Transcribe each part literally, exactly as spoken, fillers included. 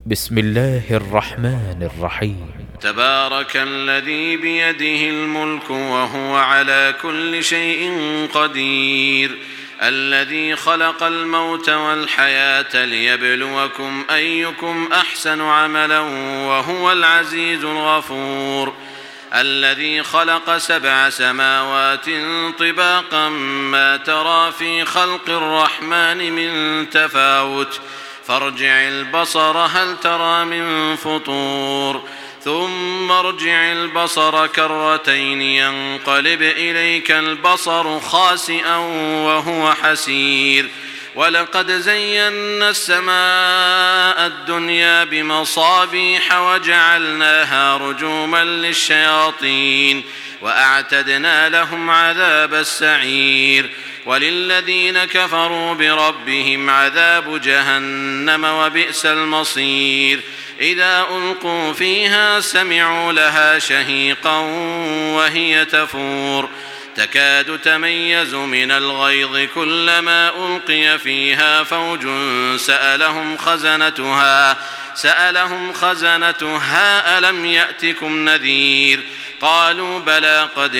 بسم الله الرحمن الرحيم. تبارك الذي بيده الملك وهو على كل شيء قدير، الذي خلق الموت والحياة ليبلوكم أيكم أحسن عملا وهو العزيز الغفور، الذي خلق سبع سماوات طباقا ما ترى في خلق الرحمن من تفاوت، فارجع البصر هل ترى من فطور، ثم ارجع البصر كرتين ينقلب إليك البصر خاسئا وهو حسير، ولقد زينا السماء الدنيا بمصابيح وجعلناها رجوما للشياطين وأعتدنا لهم عذاب السعير، وللذين كفروا بربهم عذاب جهنم وبئس المصير، إذا ألقوا فيها سمعوا لها شهيقا وهي تفور، تكاد تميز من الغيظ كلما ألقي فيها فوج سألهم خزنتها سألهم خزنتها ألم يأتكم نذير، قالوا بلى قد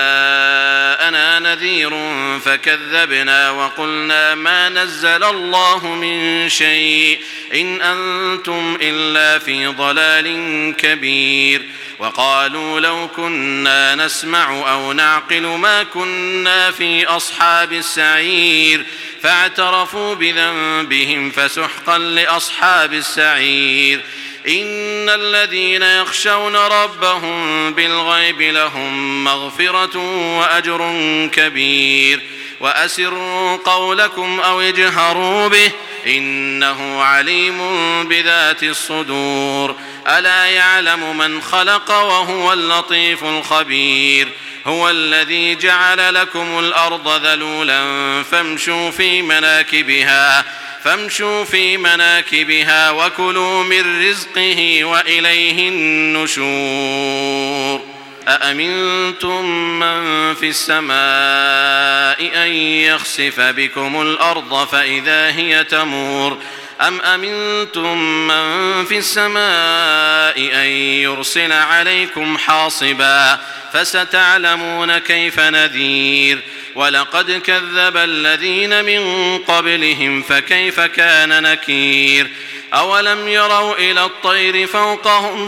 جاءنا نذير فكذبنا وقلنا ما نزل الله من شيء إن أنتم إلا في ضلال كبير، وقالوا لو كنا نسمع أو نعقل ما كنا في أصحاب السعير، فاعترفوا بذنبهم فسحقا لأصحاب السعير، إن الذين يخشون ربهم بالغيب لهم مغفرة وأجر كبير، وأسروا قولكم أو اجهروا به إنه عليم بذات الصدور، ألا يعلم من خلق وهو اللطيف الخبير، هو الذي جعل لكم الأرض ذلولا فامشوا في مناكبها فامشوا في مناكبها وكلوا من رزقه وإليه النشور، أأمنتم من في السماء أن يخسف بكم الأرض فإذا هي تمور، أم أمنتم من في السماء أن يرسل عليكم حاصبا فستعلمون كيف نذير، ولقد كذب الذين من قبلهم فكيف كان نكير، أولم يروا إلى الطير فوقهم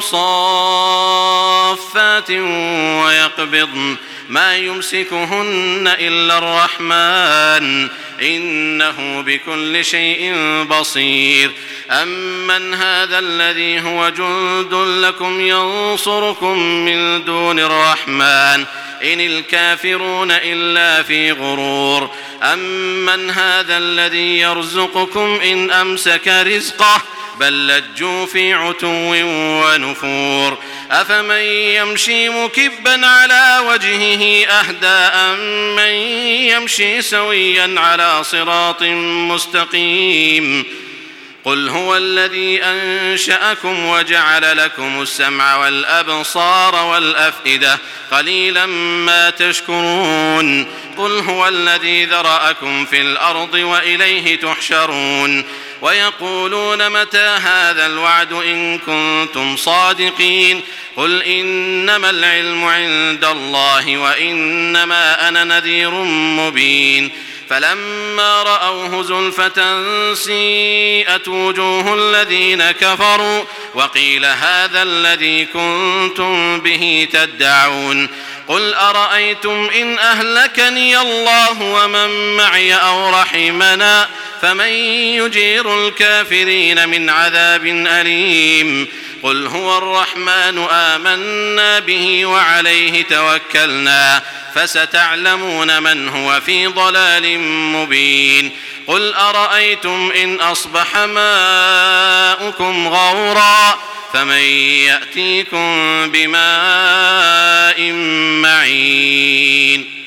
صافات ويقبضن ما يمسكهن إلا الرحمن إنه بكل شيء بصير، أمن هذا الذي هو جند لكم ينصركم من دون الرحمن إن الكافرون إلا في غرور، أمن هذا الذي يرزقكم إن أمسك رزقه بل لجوا في عتو ونفور، أفمن يمشي مكبا على وجهه أهدى أمن يمشي سويا على صراط مستقيم، قل هو الذي أنشأكم وجعل لكم السمع والأبصار والأفئدة قليلا ما تشكرون، قل هو الذي ذرأكم في الأرض وإليه تحشرون، ويقولون متى هذا الوعد إن كنتم صادقين، قل إنما العلم عند الله وإنما أنا نذير مبين، فلما رأوه زلفة سيئت وجوه الذين كفروا وقيل هذا الذي كنتم به تدعون، قل أرأيتم إن أهلكني الله ومن معي أو رحمنا فمن يجير الكافرين من عذاب أليم، قل هو الرحمن آمنا به وعليه توكلنا فستعلمون من هو في ضلال مبين، قل أرأيتم إن أصبح ماؤكم غورا فمن يأتيكم بماء معين.